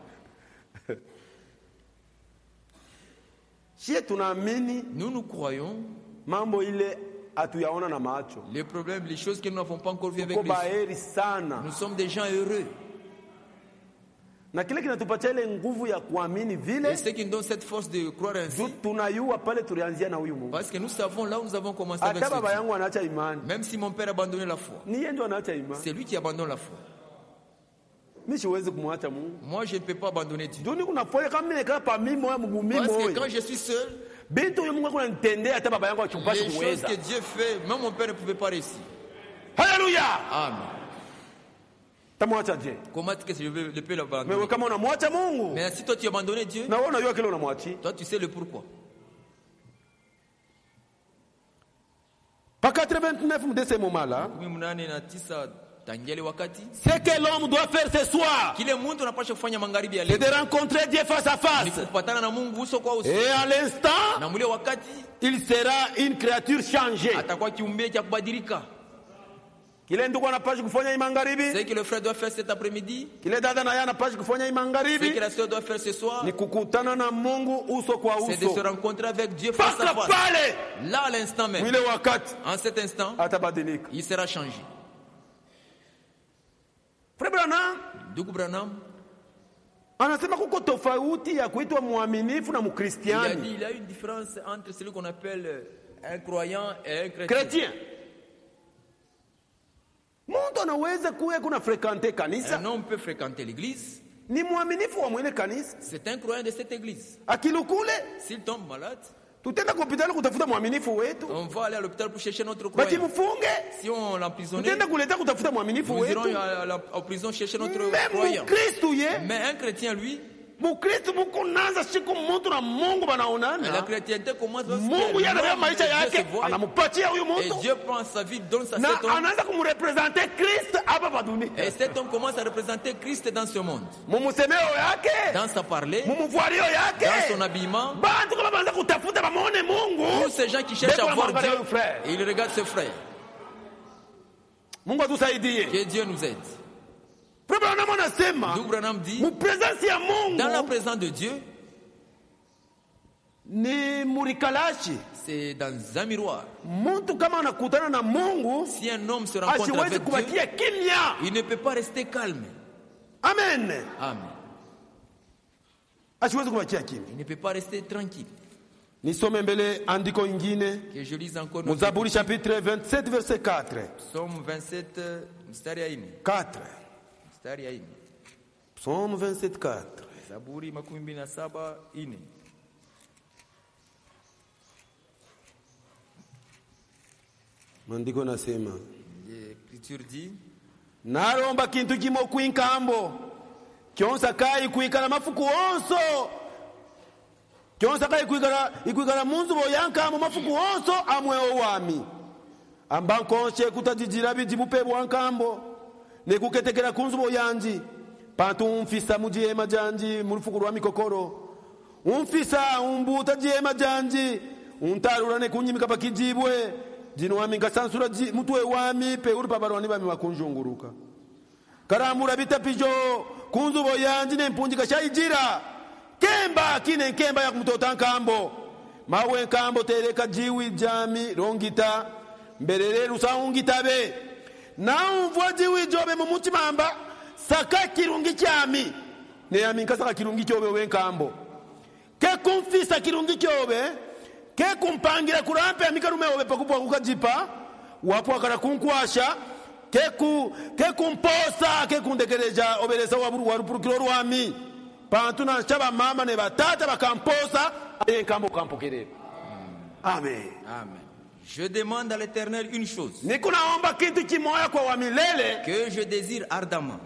Nous, nous croyons les problèmes, les choses que nous n'avons pas encore vues avec les yeux. Nous sommes des gens heureux. Et ce qui nous donne cette force de croire ainsi, parce que nous savons là où nous avons commencé avec ce Dieu. Même si mon père a abandonné la foi, c'est lui qui abandonne la foi. Moi, je ne peux pas abandonner Dieu. Parce que quand je suis seul, les choses que Dieu fait, même mon père ne pouvait pas réussir. Alléluia. Amen. Comment est-ce que je peux l'abandonner? Mais si toi tu as abandonné Dieu, toi tu sais le pourquoi. Pas quatre-vingt-neuf de ces moments-là. Ce que l'homme doit faire ce soir, c'est de rencontrer Dieu face à face. Et à l'instant, il sera une créature changée. C'est que le frère doit faire cet après-midi, c'est que la soeur doit faire ce soir, c'est de se rencontrer avec Dieu face à face. Là à l'instant même, en cet instant, il sera changé. Frère Branham, Ndugu Branham, anasema kuko tofauti ya kuitwa muaminifu na mukristiani. Il a dit il y a une différence entre celui qu'on appelle un croyant et un chrétien. Chrétien. Mtu anaweza kuwa kuna fréquenter kanisa. Un homme peut fréquenter l'église. Ni muaminifu wa mwene kanisa. C'est un croyant de cette église. Akilukule, s'il tombe malade, tutenda kwa hospitali kutafuta muaminifu wetu. On va aller à l'hôpital pour chercher notre croyant. Bati mfunge. Si on l'emprisonne, tutenda kuleta kutafuta muaminifu wetu. Nous irons à la prison chercher notre Même croyant. Kristo ye. Mais un chrétien lui, Mukristo mukunaanza siku mtu na Mungu banaonana. La chrétienté commence parce que Mungu yanawe maisha yake anamupatia huyu mtu. Et Dieu prend sa vie, donne sa na cet homme. Anaanza kumrepresenter Kristo hapa pa dunia. Et cet homme commence à représenter Christ dans ce monde. Mumusemeo yake. Dans sa parler. Mumuvuario yake. Dans son habillement. Bantu kama banza kutafuta bamuone Mungu. Tous ces gens qui cherchent à voir Dieu, et ils regardent ses frères. Mungu atusaidie. Que Dieu nous aide. Frère Branham anasema, Ndugu Branham dit, dans la présence de Dieu, ni murikalashi. C'est dans un miroir. Mtu kama anakutana na Mungu, si un homme se rencontre avec Dieu, il ne peut pas rester calme. Amen. Amen. Asiwezi kubakia kimya. Il ne peut pas rester tranquille. Nisome mbele andiko ingine. Que je lise encore. Mzaburi chapitre vingt-sept verset quatre. Psaume vingt-sept mstari ya nne. quatre. Mstari ya nne. Psaume vingt-sept quatre. Zaburi makumi mbili na saba nne. Maandiko nasema, L'écriture dit, naromba kintu kimo kwinkambo kyonsa kai kwikala mafuku onso kyonsa kai kwikala ikwikala munzu boyankamo mafuku onso amwe owami ambankonshe kutajijira bijibupe bwankambo nekuketekera kunzu boyanji pantu umfisa mujiema janji murufuku rwa mikokoro umfisa umbuta jiema janji untarura nekunyimika pakijibwe jino wami ngasansura mutwe wami pe uri pabaroni bami makunjunguruka karamura bitapijo kunzu boyanji nempunjika shayijira kemba kine kemba ya kumtota nkambo mawe nkambo tereka jiwi jami rongita mberere rusaungitabe na umvwa jiwi jobe mu mutima amba saka kirungi cyami ne yaminka saka kirungi cyobe we nkambo ke kumfisa kirungi cyobe ke kumpangira kurampe amikarume obe pakupwa kukajipa wapo akara kunkwasha ke ku ke kumposa ke kundekereja obeleza waburu warupurukiro rwami pantuna chaba mama ne batata bakamposa enkambo kampokere. Amen. Amen. Je demande à l'Éternel une chose que je désire ardemment.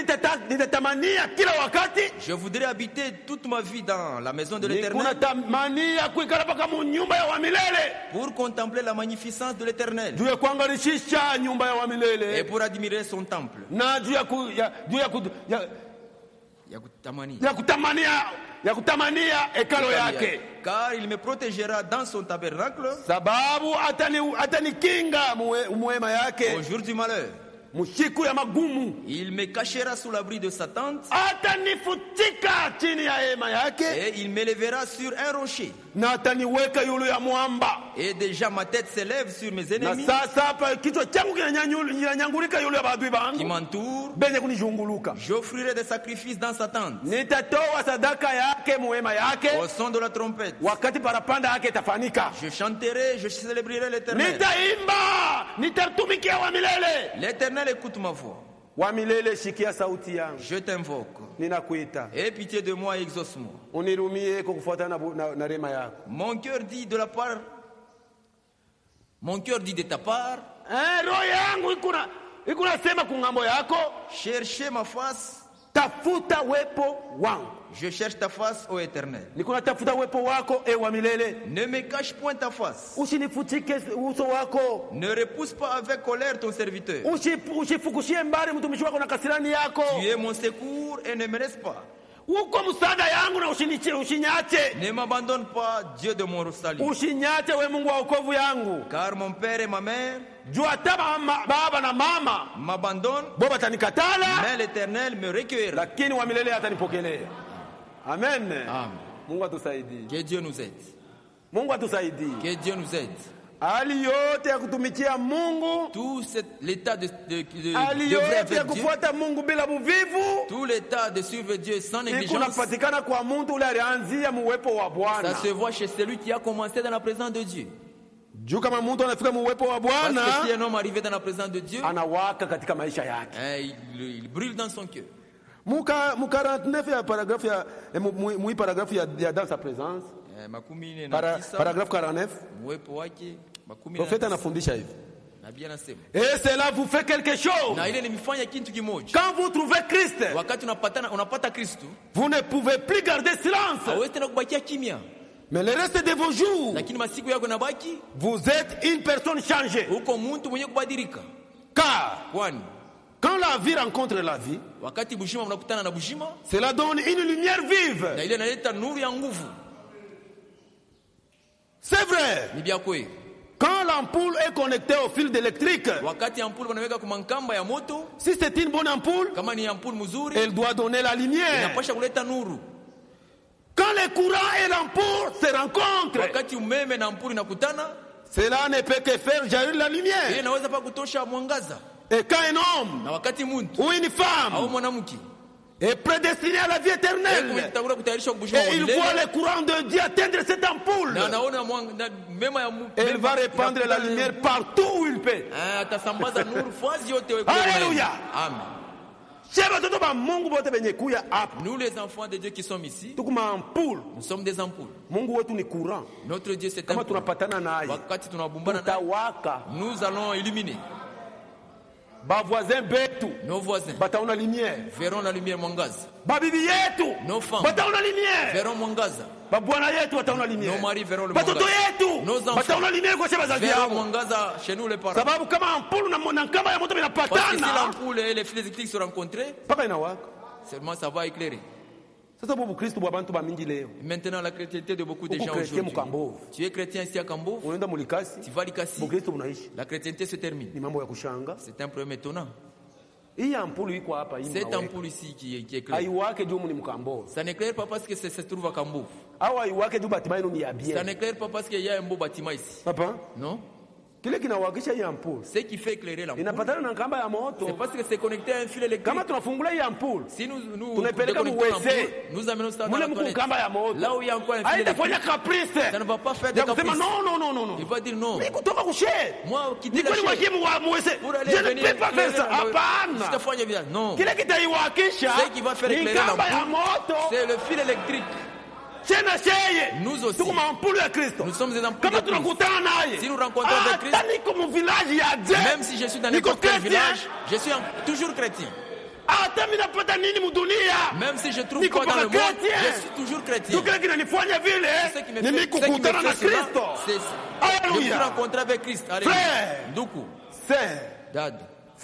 Je voudrais habiter toute ma vie dans la maison de l'Éternel pour contempler la magnificence de l'Éternel et pour admirer son temple. Car il me protégera dans son tabernacle au jour du malheur. Il me cachera sous l'abri de sa tente et il m'élèvera sur un rocher. Et déjà ma tête s'élève sur mes ennemis qui m'entourent. J'offrirai des sacrifices dans sa tente au son de la trompette. Je chanterai, je célébrerai l'Éternel. L'Éternel écoute ma voix. Je t'invoque. Aie pitié de moi et exauce-moi. Mon cœur dit de la part. Mon cœur dit de ta part. Cherchez ma face. Je cherche ta face, ô Éternel. Ne me cache point ta face. Ne repousse pas avec colère ton serviteur. Tu es mon secours et ne me laisse pas. Ne m'abandonne pas, Dieu de mon salut. Car mon père et ma mère m'abandonnent, mais l'Éternel me recueillera. Amen. Amen. Que Dieu nous aide. Que Dieu nous aide. Tout cet, l'état de, de, de, de avec Dieu, tout l'état de suivre Dieu sans négligence, ça se voit chez celui qui a commencé dans la présence de Dieu. Parce que si un homme arrivé dans la présence de Dieu, hein, il, il brûle dans son cœur. Muka quarante-neuf ya paragraphe ya mu paragraphe ya dans sa présence. Para, paragraphe quarante-neuf. Prophète anafundisha hivi. Et cela vous fait quelque chose. Quand vous trouvez Christ, vous ne pouvez plus garder silence. Mais le reste de vos jours, vous êtes une personne changée. Car quand la vie rencontre la vie, cela donne une lumière vive. C'est vrai. Quand l'ampoule est connectée au fil électrique, si c'est une bonne ampoule, elle doit donner la lumière. Quand le courant et l'ampoule se rencontrent, cela ne peut que faire jaillir la lumière. Et quand un homme ou une femme est prédestiné à la vie éternelle, et il voit le courant de Dieu atteindre cette ampoule, il va répandre la lumière partout où il peut. Alléluia. Amen. Nous les enfants de Dieu qui sommes ici, nous sommes des ampoules. Notre Dieu c'est un ampoules. Nous allons illuminer. Nos voisins verront la lumière mwangaza. Nos femmes verront mwangaza. Nos maris verront le mwangaza. Nos enfants verront mwangaza chez nous les parents. Parce que si l'ampoule et les fils électriques se rencontrent, seulement ça va éclairer. Maintenant, la chrétienté de beaucoup de gens aujourd'hui. Tu es chrétien ici à Kambo, tu vas à Likasi, la chrétienté se termine. C'est un problème étonnant. Cette ampoule ici qui est, qui est claire. Ça n'éclaire pas parce que ça se trouve à Kambouf. Ça n'éclaire pas parce qu'il y a un beau bâtiment ici. Papa? Non? Ce qui fait éclairer l'ampoule, c'est parce que c'est connecté à un fil électrique. Si nous, nous, déconnectons l'ampoule, nous amenons ça dans la toilette. Là où il y a encore un fil électrique, ça ne va pas faire de caprice. Non, non, non, non. Il va dire non. Moi, quitter la chaise pour aller je ne peux pas faire ça. Non. Ce qui va faire éclairer l'ampoule, c'est le fil électrique. Nous aussi. Nous sommes des ampoules de Christ. Si nous rencontrons avec Christ, même si je suis dans n'importe quel village, je suis toujours chrétien. Même si je trouve quoi dans le monde, je suis toujours chrétien. Ce qui me fait, ce qui me fait cela, c'est de me rencontrer avec Christ. Nduku, Dad.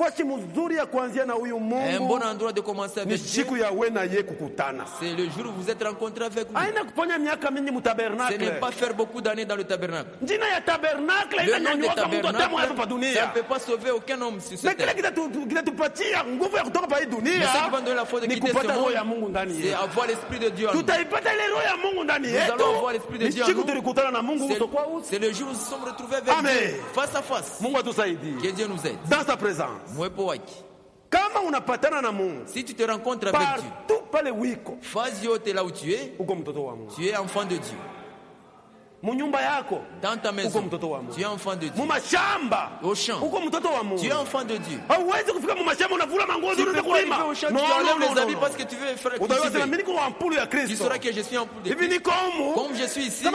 Un bon endroit de commencer avec Dieu. C'est le jour où vous êtes rencontrés avec lui. Ce n'est pas faire beaucoup d'années dans le tabernacle. Le nom du tabernacle, ça ne peut pas sauver aucun homme sur cette terre. Mais ce qui va donner la foi de quitter ce monde, c'est avoir l'esprit de Dieu en nous. Nous allons avoir l'esprit de Dieu en nous. C'est le jour où nous sommes retrouvés avec Dieu, face à face. Que Dieu nous aide. Dans sa présence. Si tu te rencontres avec Dieu, phase yote là où tu es, tu es enfant de Dieu. Dans ta maison, tu es enfant de Dieu. Au champ, tu es enfant de Dieu. Tu ne peux pas arriver au champ, tu enlèves les habits parce que tu veux faire cultiver. Tu sauras que je suis ampoule de Christ. Comme je suis ici, si tout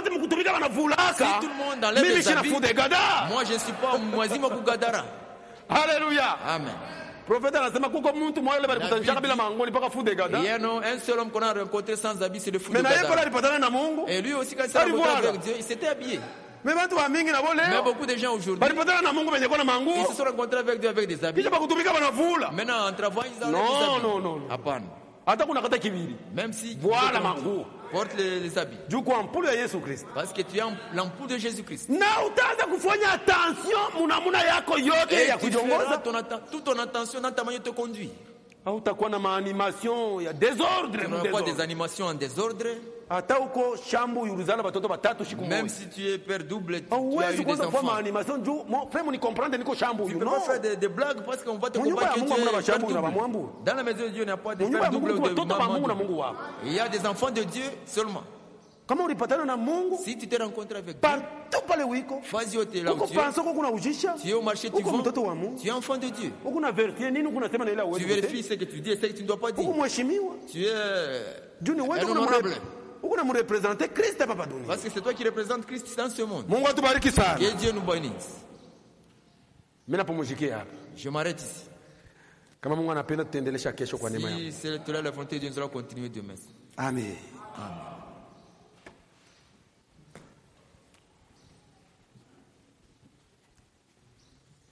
le monde enlève les habits, moi je ne suis pas Mwazima Kugadara. Alléluia. Amen. Prophète anasema kuko mtu mmoja alipata bila mangoni mpaka fude gada. Il y a un seul homme qu'on a rencontré sans habit, c'est le fou de Gada. Gada. Mais naye alipatana na Mungu. Et lui aussi quand il s'est rencontré avec Dieu, il s'était habillé. Mais watu wa mingi na wale. Mais beaucoup de gens aujourd'hui, alipatana na Mungu wenye kuna mangu. Ils se sont rencontrés avec Dieu avec des habits. Kisha bakutumika banavula. Maintenant en travaillant ils ont des habits. Non non non. Hapana. Hata kuna kata kibiri. Même si voilà mangu. Porte les, les habits. Juko ampoule ya Yesu Kristo. Parce que tu es l'ampoule de Jésus-Christ. Na utaanza kufanya attention munamuna yako yote ya kujongoza toute ton attention dans ta manière de te conduire. Hautakuwa na maanimation ya désordre. Tu n'auras pas des animations en désordre. Hata uko shambu yuruzana batoto batatu siku moja. Même si tu es père double, tu oh, as eu des enfants. Maanimation juu frère ni comprendre niko shambu you. Tu peux pas faire des, des blagues parce qu'on va te comparer que tu es père double. Dans la maison de Dieu, il n'y a pas de père double ou de maman. Il y a des enfants de Dieu seulement. Kama ulipatana na Mungu, si tu te rencontres avec Dieu, partout pale wiko, fasi yote là où tu es, tu es au marché, tu vends, tu es enfant de Dieu. Tu vérifies ce que tu dis et ce que tu ne dois pas dire. Tu es un honorable. Parce que c'est toi qui représentes Christ dans ce monde. Que Dieu nous bénisse. Je m'arrête ici. Si c'est la volonté de Dieu, nous allons continuer demain. Amen. Amen.